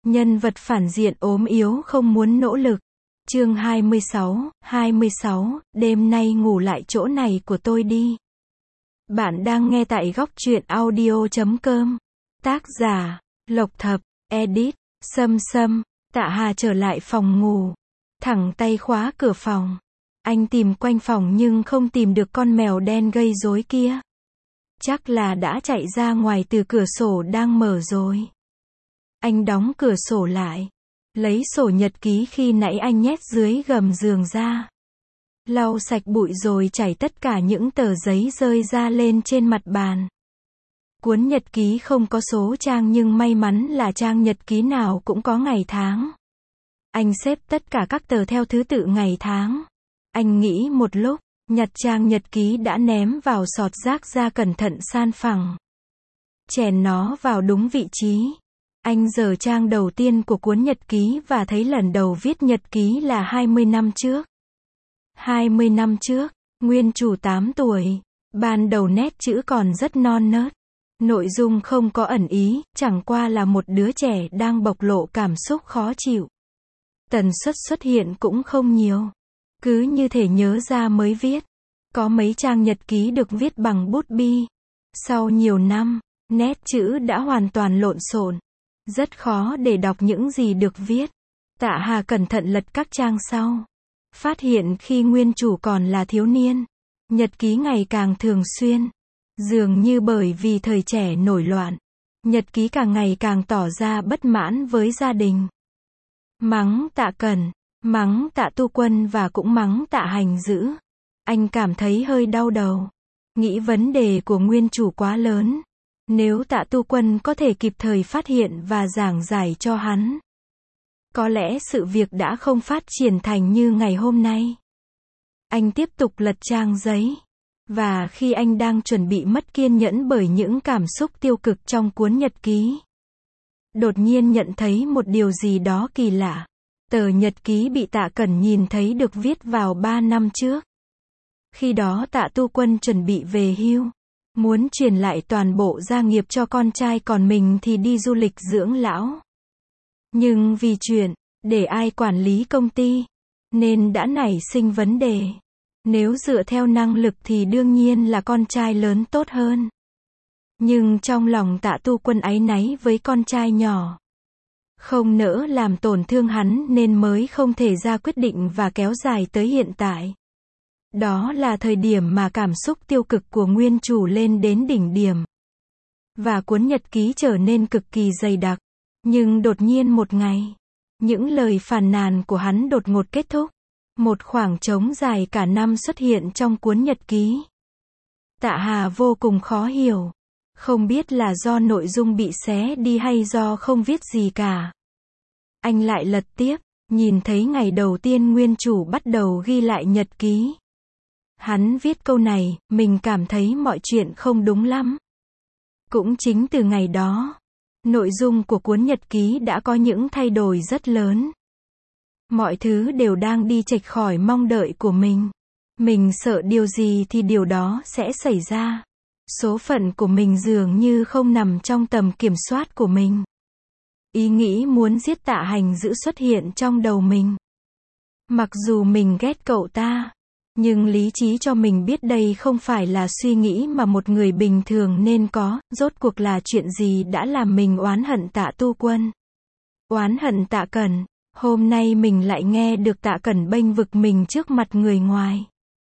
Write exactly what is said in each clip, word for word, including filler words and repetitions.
Nhân vật phản diện ốm yếu không muốn nỗ lực. Chương hai mươi sáu, hai mươi sáu, đêm nay ngủ lại chỗ này của tôi đi. Bạn đang nghe tại góc truyện audio chấm com. Tác giả, Lộc Thập, edit, Sâm Sâm. Tạ Hà trở lại phòng ngủ. Thẳng tay khóa cửa phòng. Anh tìm quanh phòng nhưng không tìm được con mèo đen gây rối kia. Chắc là đã chạy ra ngoài từ cửa sổ đang mở rồi. Anh đóng cửa sổ lại. Lấy sổ nhật ký khi nãy anh nhét dưới gầm giường ra. Lau sạch bụi rồi trải tất cả những tờ giấy rơi ra lên trên mặt bàn. Cuốn nhật ký không có số trang nhưng may mắn là trang nhật ký nào cũng có ngày tháng. Anh xếp tất cả các tờ theo thứ tự ngày tháng. Anh nghĩ một lúc, nhặt trang nhật ký đã ném vào sọt rác ra cẩn thận san phẳng. Chèn nó vào đúng vị trí. Anh giở trang đầu tiên của cuốn nhật ký và thấy lần đầu viết nhật ký là hai mươi năm trước. hai mươi năm trước, nguyên chủ tám tuổi. Ban đầu nét chữ còn rất non nớt. Nội dung không có ẩn ý, chẳng qua là một đứa trẻ đang bộc lộ cảm xúc khó chịu. Tần suất xuất hiện cũng không nhiều. Cứ như thể nhớ ra mới viết. Có mấy trang nhật ký được viết bằng bút bi. Sau nhiều năm, nét chữ đã hoàn toàn lộn xộn. Rất khó để đọc những gì được viết. Tạ Hà cẩn thận lật các trang sau. Phát hiện khi nguyên chủ còn là thiếu niên, nhật ký ngày càng thường xuyên. Dường như bởi vì thời trẻ nổi loạn, nhật ký càng ngày càng tỏ ra bất mãn với gia đình. Mắng Tạ Cẩn, mắng Tạ Tu Quân và cũng mắng Tạ Hành Dữ. Anh cảm thấy hơi đau đầu. Nghĩ vấn đề của nguyên chủ quá lớn. Nếu Tạ Tu Quân có thể kịp thời phát hiện và giảng giải cho hắn, có lẽ sự việc đã không phát triển thành như ngày hôm nay. Anh tiếp tục lật trang giấy. Và khi anh đang chuẩn bị mất kiên nhẫn bởi những cảm xúc tiêu cực trong cuốn nhật ký, đột nhiên nhận thấy một điều gì đó kỳ lạ. Tờ nhật ký bị Tạ Cẩn nhìn thấy được viết vào ba năm trước. Khi đó Tạ Tu Quân chuẩn bị về hưu. Muốn truyền lại toàn bộ gia nghiệp cho con trai, còn mình thì đi du lịch dưỡng lão. Nhưng vì chuyện, để ai quản lý công ty, nên đã nảy sinh vấn đề. Nếu dựa theo năng lực thì đương nhiên là con trai lớn tốt hơn. Nhưng trong lòng Tạ Tu Quân áy náy với con trai nhỏ. Không nỡ làm tổn thương hắn nên mới không thể ra quyết định và kéo dài tới hiện tại. Đó là thời điểm mà cảm xúc tiêu cực của nguyên chủ lên đến đỉnh điểm. Và cuốn nhật ký trở nên cực kỳ dày đặc. Nhưng đột nhiên một ngày, những lời phàn nàn của hắn đột ngột kết thúc. Một khoảng trống dài cả năm xuất hiện trong cuốn nhật ký. Tạ Hà vô cùng khó hiểu. Không biết là do nội dung bị xé đi hay do không viết gì cả. Anh lại lật tiếp, nhìn thấy ngày đầu tiên nguyên chủ bắt đầu ghi lại nhật ký. Hắn viết câu này, mình cảm thấy mọi chuyện không đúng lắm. Cũng chính từ ngày đó, nội dung của cuốn nhật ký đã có những thay đổi rất lớn. Mọi thứ đều đang đi chệch khỏi mong đợi của mình. Mình sợ điều gì thì điều đó sẽ xảy ra. Số phận của mình dường như không nằm trong tầm kiểm soát của mình. Ý nghĩ muốn giết Tạ Hành Dữ xuất hiện trong đầu mình. Mặc dù mình ghét cậu ta, nhưng lý trí cho mình biết đây không phải là suy nghĩ mà một người bình thường nên có. Rốt cuộc là chuyện gì đã làm mình oán hận Tạ Tu Quân? Oán hận Tạ Cẩn. Hôm nay mình lại nghe được Tạ Cẩn bênh vực mình trước mặt người ngoài.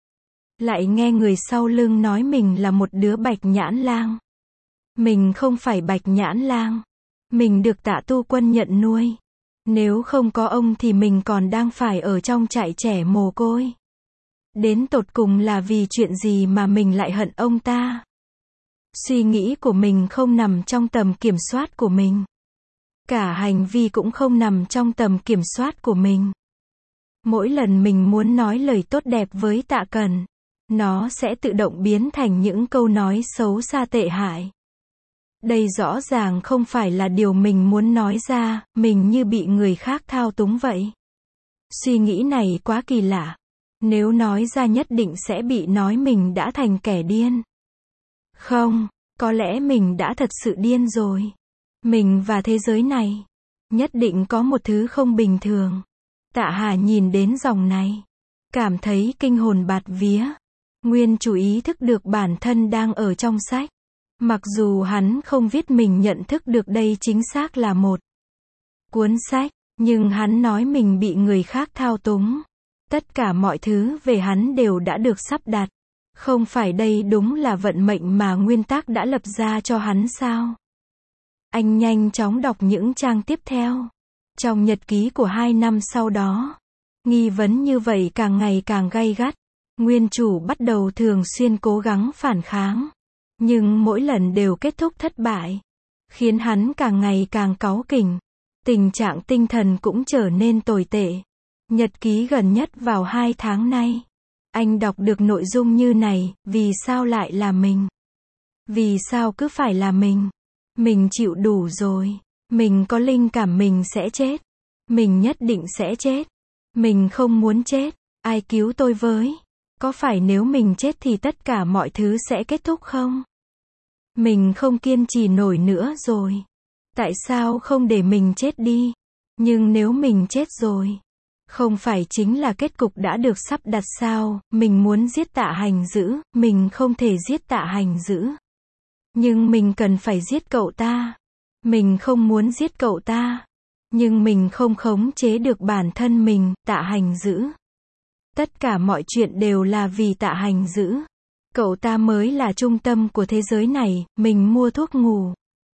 Lại nghe người sau lưng nói mình là một đứa bạch nhãn lang. Mình không phải bạch nhãn lang. Mình được Tạ Tu Quân nhận nuôi. Nếu không có ông thì mình còn đang phải ở trong trại trẻ mồ côi. Đến tột cùng là vì chuyện gì mà mình lại hận ông ta? Suy nghĩ của mình không nằm trong tầm kiểm soát của mình. Cả hành vi cũng không nằm trong tầm kiểm soát của mình. Mỗi lần mình muốn nói lời tốt đẹp với Tạ Cẩn, nó sẽ tự động biến thành những câu nói xấu xa tệ hại. Đây rõ ràng không phải là điều mình muốn nói ra, mình như bị người khác thao túng vậy. Suy nghĩ này quá kỳ lạ. Nếu nói ra nhất định sẽ bị nói mình đã thành kẻ điên. Không, có lẽ mình đã thật sự điên rồi. Mình và thế giới này. Nhất định có một thứ không bình thường. Tạ Hà nhìn đến dòng này, cảm thấy kinh hồn bạt vía. Nguyên chủ ý thức được bản thân đang ở trong sách. Mặc dù hắn không viết mình nhận thức được đây chính xác là một cuốn sách, nhưng hắn nói mình bị người khác thao túng. Tất cả mọi thứ về hắn đều đã được sắp đặt. Không phải đây đúng là vận mệnh mà nguyên tắc đã lập ra cho hắn sao? Anh nhanh chóng đọc những trang tiếp theo. Trong nhật ký của hai năm sau đó, nghi vấn như vậy càng ngày càng gay gắt. Nguyên chủ bắt đầu thường xuyên cố gắng phản kháng. Nhưng mỗi lần đều kết thúc thất bại. Khiến hắn càng ngày càng cáu kỉnh. Tình trạng tinh thần cũng trở nên tồi tệ. Nhật ký gần nhất vào hai tháng nay. Anh đọc được nội dung như này, vì sao lại là mình? Vì sao cứ phải là mình? Mình chịu đủ rồi. Mình có linh cảm mình sẽ chết. Mình nhất định sẽ chết. Mình không muốn chết. Ai cứu tôi với? Có phải nếu mình chết thì tất cả mọi thứ sẽ kết thúc không? Mình không kiên trì nổi nữa rồi. Tại sao không để mình chết đi? Nhưng nếu mình chết rồi, không phải chính là kết cục đã được sắp đặt sao? Mình muốn giết Tạ Hành Dữ, mình không thể giết Tạ Hành Dữ. Nhưng mình cần phải giết cậu ta. Mình không muốn giết cậu ta. Nhưng mình không khống chế được bản thân mình, Tạ Hành Dữ. Tất cả mọi chuyện đều là vì Tạ Hành Dữ. Cậu ta mới là trung tâm của thế giới này. Mình mua thuốc ngủ,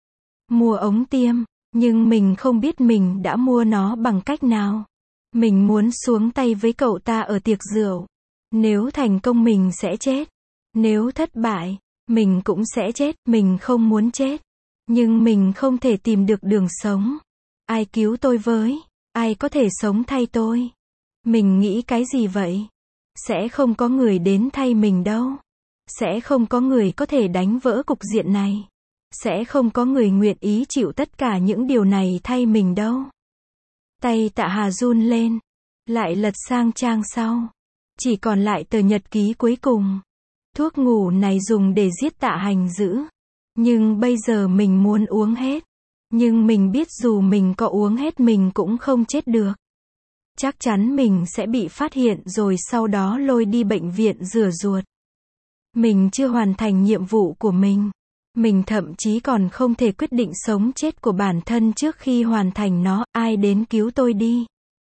mua ống tiêm, nhưng mình không biết mình đã mua nó bằng cách nào. Mình muốn xuống tay với cậu ta ở tiệc rượu. Nếu thành công mình sẽ chết. Nếu thất bại, mình cũng sẽ chết. Mình không muốn chết. Nhưng mình không thể tìm được đường sống. Ai cứu tôi với? Ai có thể sống thay tôi? Mình nghĩ cái gì vậy? Sẽ không có người đến thay mình đâu. Sẽ không có người có thể đánh vỡ cục diện này. Sẽ không có người nguyện ý chịu tất cả những điều này thay mình đâu. Tay Tạ Hà run lên. Lại lật sang trang sau. Chỉ còn lại tờ nhật ký cuối cùng. Thuốc ngủ này dùng để giết Tạ Hành Dữ. Nhưng bây giờ mình muốn uống hết. Nhưng mình biết dù mình có uống hết mình cũng không chết được. Chắc chắn mình sẽ bị phát hiện rồi sau đó lôi đi bệnh viện rửa ruột. Mình chưa hoàn thành nhiệm vụ của mình. Mình thậm chí còn không thể quyết định sống chết của bản thân trước khi hoàn thành nó. Ai đến cứu tôi đi.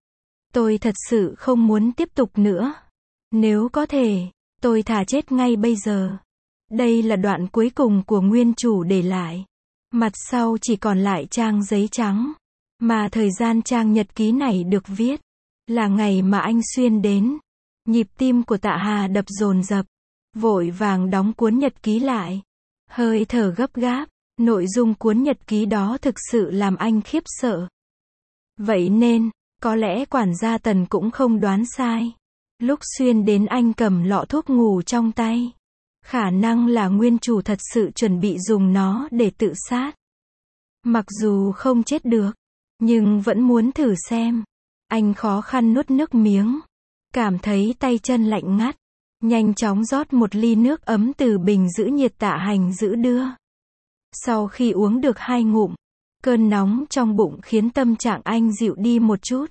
Tôi thật sự không muốn tiếp tục nữa. Nếu có thể, tôi thà chết ngay bây giờ. Đây là đoạn cuối cùng của nguyên chủ để lại. Mặt sau chỉ còn lại trang giấy trắng. Mà thời gian trang nhật ký này được viết là ngày mà anh Xuyên đến. Nhịp tim của Tạ Hà đập dồn dập. Vội vàng đóng cuốn nhật ký lại. Hơi thở gấp gáp. Nội dung cuốn nhật ký đó thực sự làm anh khiếp sợ. Vậy nên, có lẽ quản gia Tần cũng không đoán sai. Lúc Xuyên đến anh cầm lọ thuốc ngủ trong tay. Khả năng là nguyên chủ thật sự chuẩn bị dùng nó để tự sát. Mặc dù không chết được, nhưng vẫn muốn thử xem. Anh khó khăn nuốt nước miếng. Cảm thấy tay chân lạnh ngắt. Nhanh chóng rót một ly nước ấm từ bình giữ nhiệt Tạ Hành Dữ đưa. Sau khi uống được hai ngụm, cơn nóng trong bụng khiến tâm trạng anh dịu đi một chút.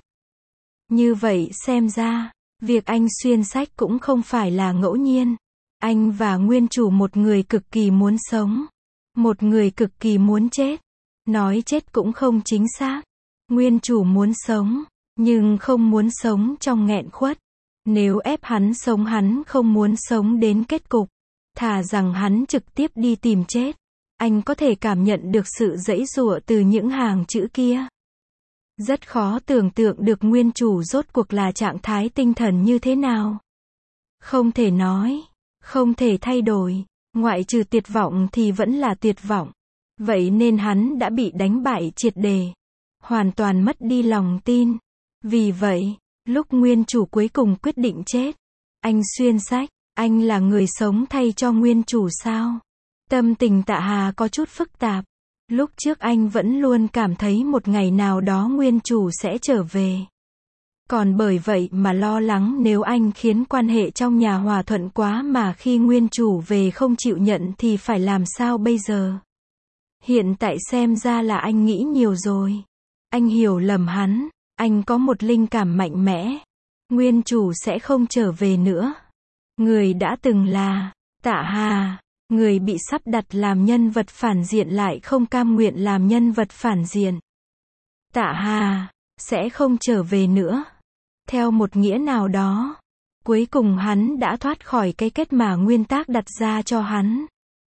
Như vậy xem ra, việc anh xuyên sách cũng không phải là ngẫu nhiên. Anh và nguyên chủ một người cực kỳ muốn sống. Một người cực kỳ muốn chết. Nói chết cũng không chính xác. Nguyên chủ muốn sống, nhưng không muốn sống trong nghẹn khuất. Nếu ép hắn sống hắn không muốn sống đến kết cục. Thà rằng hắn trực tiếp đi tìm chết. Anh có thể cảm nhận được sự giãy giụa từ những hàng chữ kia. Rất khó tưởng tượng được nguyên chủ rốt cuộc là trạng thái tinh thần như thế nào. Không thể nói, không thể thay đổi, ngoại trừ tuyệt vọng thì vẫn là tuyệt vọng. Vậy nên hắn đã bị đánh bại triệt đề. Hoàn toàn mất đi lòng tin. Vì vậy, lúc nguyên chủ cuối cùng quyết định chết, anh xuyên sách, anh là người sống thay cho nguyên chủ sao? Tâm tình Tạ Hà có chút phức tạp. Lúc trước anh vẫn luôn cảm thấy một ngày nào đó nguyên chủ sẽ trở về. Còn bởi vậy mà lo lắng nếu anh khiến quan hệ trong nhà hòa thuận quá mà khi nguyên chủ về không chịu nhận thì phải làm sao bây giờ? Hiện tại xem ra là anh nghĩ nhiều rồi. Anh hiểu lầm hắn, anh có một linh cảm mạnh mẽ. Nguyên chủ sẽ không trở về nữa. Người đã từng là Tạ Hà, người bị sắp đặt làm nhân vật phản diện lại không cam nguyện làm nhân vật phản diện. Tạ Hà sẽ không trở về nữa. Theo một nghĩa nào đó, cuối cùng hắn đã thoát khỏi cái kết mà nguyên tác đặt ra cho hắn.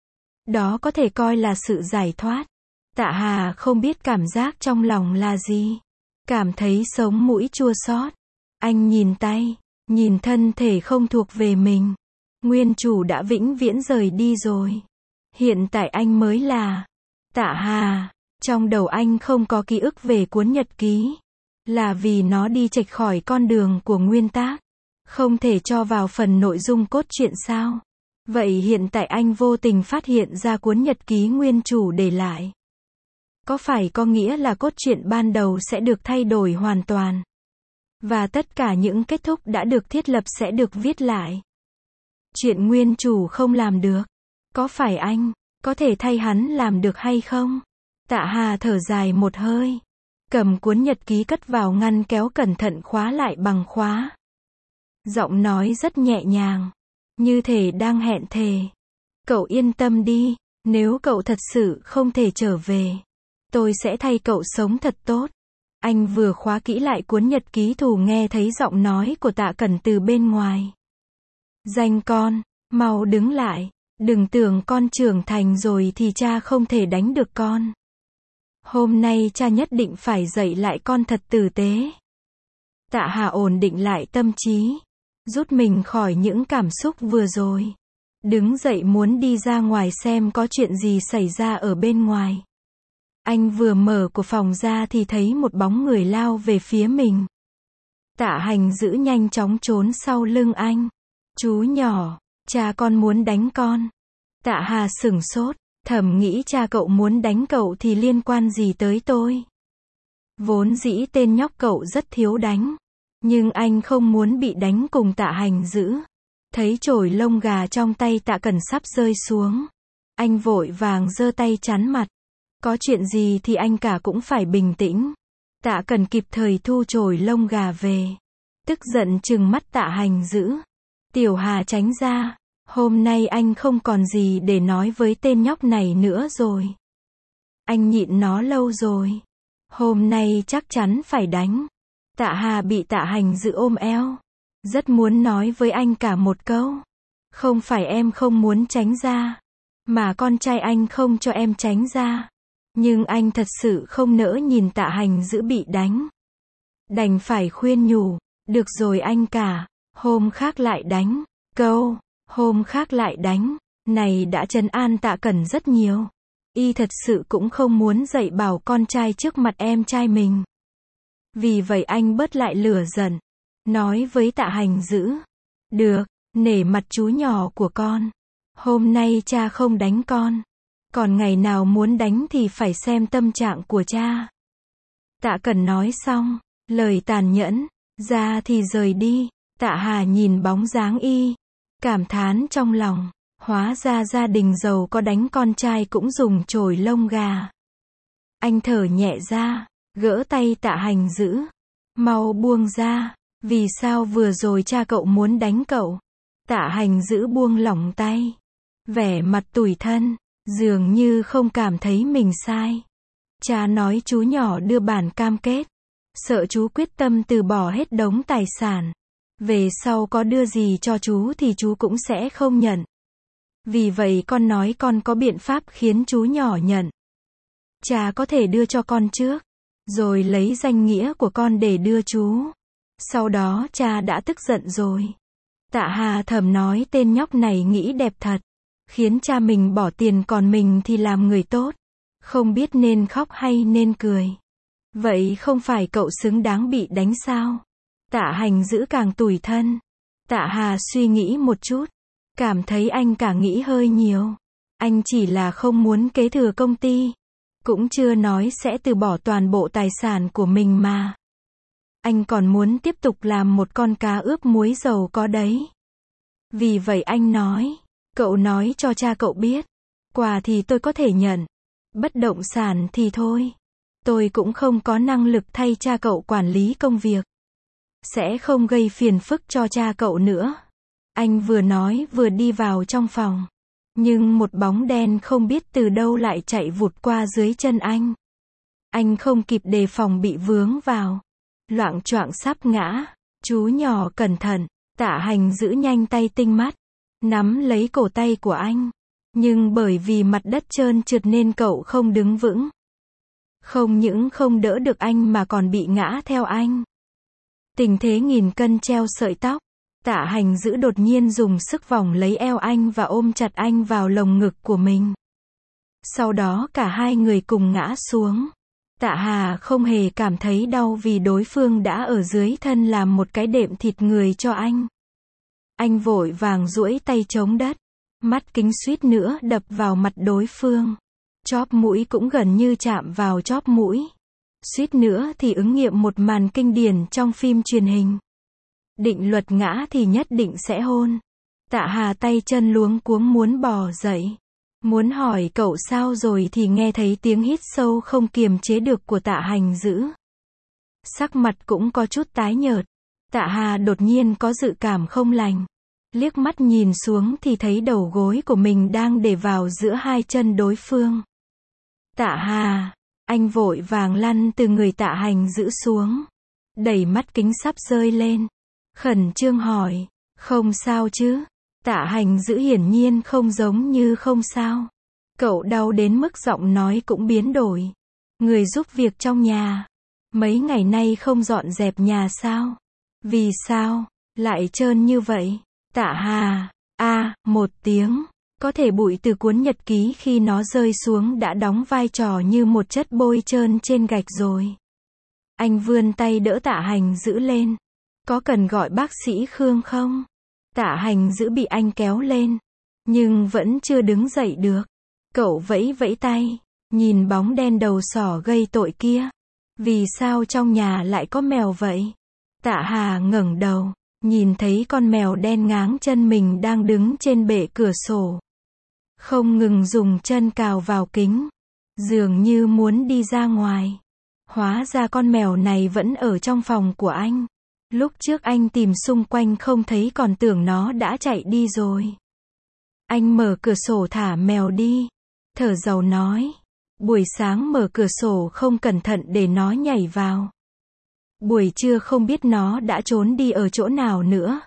Đó có thể coi là sự giải thoát. Tạ Hà không biết cảm giác trong lòng là gì. Cảm thấy sống mũi chua xót. Anh nhìn tay, nhìn thân thể không thuộc về mình. Nguyên chủ đã vĩnh viễn rời đi rồi. Hiện tại anh mới là Tạ Hà. Trong đầu anh không có ký ức về cuốn nhật ký. Là vì nó đi chệch khỏi con đường của nguyên tác. Không thể cho vào phần nội dung cốt truyện sao? Vậy hiện tại anh vô tình phát hiện ra cuốn nhật ký nguyên chủ để lại. Có phải có nghĩa là cốt truyện ban đầu sẽ được thay đổi hoàn toàn? Và tất cả những kết thúc đã được thiết lập sẽ được viết lại. Chuyện nguyên chủ không làm được. Có phải anh có thể thay hắn làm được hay không? Tạ Hà thở dài một hơi. Cầm cuốn nhật ký cất vào ngăn kéo cẩn thận khóa lại bằng khóa. Giọng nói rất nhẹ nhàng. Như thể đang hẹn thề. Cậu yên tâm đi. Nếu cậu thật sự không thể trở về, tôi sẽ thay cậu sống thật tốt. Anh vừa khóa kỹ lại cuốn nhật ký thù nghe thấy giọng nói của Tạ Cẩn từ bên ngoài. Danh con, mau đứng lại. Đừng tưởng con trưởng thành rồi thì cha không thể đánh được con. Hôm nay cha nhất định phải dạy lại con thật tử tế. Tạ Hà ổn định lại tâm trí. Rút mình khỏi những cảm xúc vừa rồi. Đứng dậy muốn đi ra ngoài xem có chuyện gì xảy ra ở bên ngoài. Anh vừa mở của phòng ra thì thấy một bóng người lao về phía mình. Tạ Hành giữ nhanh chóng trốn sau lưng anh. Chú nhỏ, cha con muốn đánh con. Tạ Hà sửng sốt, thầm nghĩ cha cậu muốn đánh cậu thì liên quan gì tới tôi. Vốn dĩ tên nhóc cậu rất thiếu đánh. Nhưng anh không muốn bị đánh cùng Tạ Hành giữ. Thấy chổi lông gà trong tay Tạ Cẩn sắp rơi xuống. Anh vội vàng giơ tay chắn mặt. Có chuyện gì thì anh cả cũng phải bình tĩnh. Tạ Cẩn kịp thời thu chổi lông gà về. Tức giận trừng mắt Tạ Hành giữ. Tiểu Hà tránh ra. Hôm nay anh không còn gì để nói với tên nhóc này nữa rồi. Anh nhịn nó lâu rồi. Hôm nay chắc chắn phải đánh. Tạ Hà bị Tạ Hành giữ ôm eo. Rất muốn nói với anh cả một câu. Không phải em không muốn tránh ra. Mà con trai anh không cho em tránh ra. Nhưng anh thật sự không nỡ nhìn Tạ Hành giữ bị đánh. Đành phải khuyên nhủ. Được rồi anh cả. Hôm khác lại đánh. Câu. Hôm khác lại đánh. Này đã trấn an Tạ Cẩn rất nhiều. Y thật sự cũng không muốn dạy bảo con trai trước mặt em trai mình. Vì vậy anh bớt lại lửa giận. Nói với Tạ Hành giữ. Được, nể mặt chú nhỏ của con. Hôm nay cha không đánh con. Còn ngày nào muốn đánh thì phải xem tâm trạng của cha. Tạ Cẩn nói xong, lời tàn nhẫn, ra thì rời đi. Tạ Hà nhìn bóng dáng y. Cảm thán trong lòng. Hóa ra gia đình giàu có đánh con trai cũng dùng chổi lông gà. Anh thở nhẹ ra, gỡ tay Tạ Hành giữ. Mau buông ra. Vì sao vừa rồi cha cậu muốn đánh cậu? Tạ Hành giữ buông lỏng tay. Vẻ mặt tủi thân, dường như không cảm thấy mình sai. Cha nói chú nhỏ đưa bản cam kết. Sợ chú quyết tâm từ bỏ hết đống tài sản. Về sau có đưa gì cho chú thì chú cũng sẽ không nhận. Vì vậy con nói con có biện pháp khiến chú nhỏ nhận. Cha có thể đưa cho con trước. Rồi lấy danh nghĩa của con để đưa chú. Sau đó cha đã tức giận rồi. Tạ Hà thầm nói tên nhóc này nghĩ đẹp thật. Khiến cha mình bỏ tiền còn mình thì làm người tốt. Không biết nên khóc hay nên cười. Vậy không phải cậu xứng đáng bị đánh sao? Tạ Hành giữ càng tủi thân. Tạ Hà suy nghĩ một chút. Cảm thấy anh cả nghĩ hơi nhiều. Anh chỉ là không muốn kế thừa công ty. Cũng chưa nói sẽ từ bỏ toàn bộ tài sản của mình mà. Anh còn muốn tiếp tục làm một con cá ướp muối giàu có đấy. Vì vậy anh nói. Cậu nói cho cha cậu biết. Quà thì tôi có thể nhận. Bất động sản thì thôi. Tôi cũng không có năng lực thay cha cậu quản lý công việc. Sẽ không gây phiền phức cho cha cậu nữa. Anh vừa nói vừa đi vào trong phòng. Nhưng một bóng đen không biết từ đâu lại chạy vụt qua dưới chân anh. Anh không kịp đề phòng bị vướng vào. Loạng choạng sắp ngã. Chú nhỏ cẩn thận. Tạ Hành giữ nhanh tay tinh mắt. Nắm lấy cổ tay của anh. Nhưng bởi vì mặt đất trơn trượt nên cậu không đứng vững. Không những không đỡ được anh mà còn bị ngã theo anh. Tình thế nghìn cân treo sợi tóc. Tạ Hành giữ đột nhiên dùng sức vòng lấy eo anh và ôm chặt anh vào lồng ngực của mình. Sau đó cả hai người cùng ngã xuống. Tạ Hà không hề cảm thấy đau vì đối phương đã ở dưới thân làm một cái đệm thịt người cho anh. Anh vội vàng duỗi tay chống đất. Mắt kính suýt nữa đập vào mặt đối phương. Chóp mũi cũng gần như chạm vào chóp mũi. Suýt nữa thì ứng nghiệm một màn kinh điển trong phim truyền hình. Định luật ngã thì nhất định sẽ hôn. Tạ Hà tay chân luống cuống muốn bò dậy. Muốn hỏi cậu sao rồi thì nghe thấy tiếng hít sâu không kiềm chế được của Tạ Hành giữ. Sắc mặt cũng có chút tái nhợt. Tạ Hà đột nhiên có dự cảm không lành. Liếc mắt nhìn xuống thì thấy đầu gối của mình đang để vào giữa hai chân đối phương. Tạ Hà, anh vội vàng lăn từ người Tạ Hành giữ xuống. Đẩy mắt kính sắp rơi lên. Khẩn trương hỏi, không sao chứ? Tạ Hành giữ hiển nhiên không giống như không sao. Cậu đau đến mức giọng nói cũng biến đổi. Người giúp việc trong nhà. Mấy ngày nay không dọn dẹp nhà sao? Vì sao lại trơn như vậy? Tạ Hà, a, một tiếng. Có thể bụi từ cuốn nhật ký khi nó rơi xuống đã đóng vai trò như một chất bôi trơn trên gạch rồi. Anh vươn tay đỡ Tạ Hành giữ lên. Có cần gọi bác sĩ Khương không? Tạ Hành giữ bị anh kéo lên. Nhưng vẫn chưa đứng dậy được. Cậu vẫy vẫy tay. Nhìn bóng đen đầu sỏ gây tội kia. Vì sao trong nhà lại có mèo vậy? Tạ Hà ngẩng đầu. Nhìn thấy con mèo đen ngáng chân mình đang đứng trên bệ cửa sổ. Không ngừng dùng chân cào vào kính. Dường như muốn đi ra ngoài. Hóa ra con mèo này vẫn ở trong phòng của anh. Lúc trước anh tìm xung quanh không thấy còn tưởng nó đã chạy đi rồi. Anh mở cửa sổ thả mèo đi. Thở dầu nói. Buổi sáng mở cửa sổ không cẩn thận để nó nhảy vào. Buổi trưa không biết nó đã trốn đi ở chỗ nào nữa.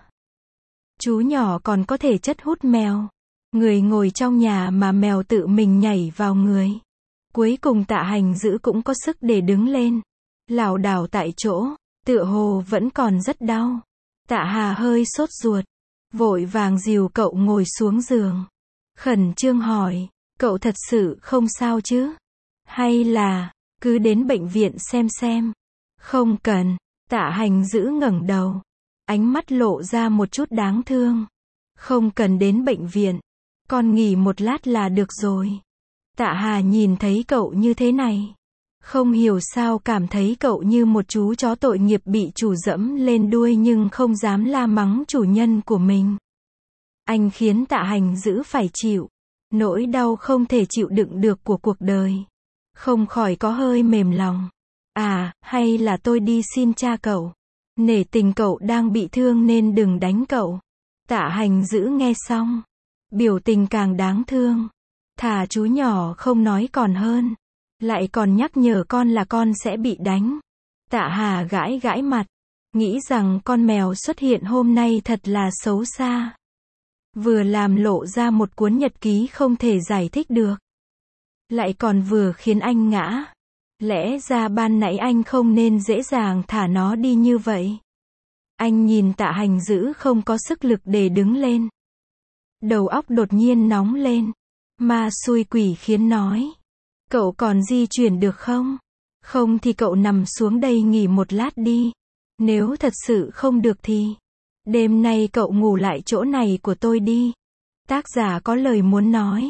Chú nhỏ còn có thể chất hút mèo. Người ngồi trong nhà mà mèo tự mình nhảy vào người. Cuối cùng Tạ Hành giữ cũng có sức để đứng lên. Lảo đảo tại chỗ. Tựa hồ vẫn còn rất đau. Tạ Hà hơi sốt ruột. Vội vàng dìu cậu ngồi xuống giường. Khẩn trương hỏi. Cậu thật sự không sao chứ? Hay là, cứ đến bệnh viện xem xem. Không cần. Tạ Hành giữ ngẩng đầu. Ánh mắt lộ ra một chút đáng thương. Không cần đến bệnh viện. Con nghỉ một lát là được rồi. Tạ Hà nhìn thấy cậu như thế này. Không hiểu sao cảm thấy cậu như một chú chó tội nghiệp bị chủ dẫm lên đuôi nhưng không dám la mắng chủ nhân của mình. Anh khiến Tạ Hành giữ phải chịu. Nỗi đau không thể chịu đựng được của cuộc đời. Không khỏi có hơi mềm lòng. À, hay là tôi đi xin cha cậu. Nể tình cậu đang bị thương nên đừng đánh cậu. Tạ Hành giữ nghe xong. Biểu tình càng đáng thương. Thà chú nhỏ không nói còn hơn. Lại còn nhắc nhở con là con sẽ bị đánh. Tạ Hà gãi gãi mặt. Nghĩ rằng con mèo xuất hiện hôm nay thật là xấu xa. Vừa làm lộ ra một cuốn nhật ký không thể giải thích được. Lại còn vừa khiến anh ngã. Lẽ ra ban nãy anh không nên dễ dàng thả nó đi như vậy. Anh nhìn Tạ Hành giữ không có sức lực để đứng lên. Đầu óc đột nhiên nóng lên. Ma xui quỷ khiến nói. Cậu còn di chuyển được không? Không thì cậu nằm xuống đây nghỉ một lát đi. Nếu thật sự không được thì đêm nay cậu ngủ lại chỗ này của tôi đi. Tác giả có lời muốn nói.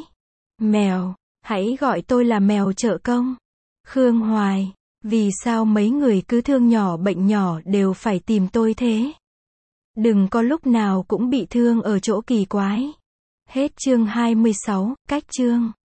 Mèo, hãy gọi tôi là mèo trợ công. Khương Hoài, vì sao mấy người cứ thương nhỏ bệnh nhỏ đều phải tìm tôi thế? Đừng có lúc nào cũng bị thương ở chỗ kỳ quái. Hết chương hai mươi sáu, cách chương.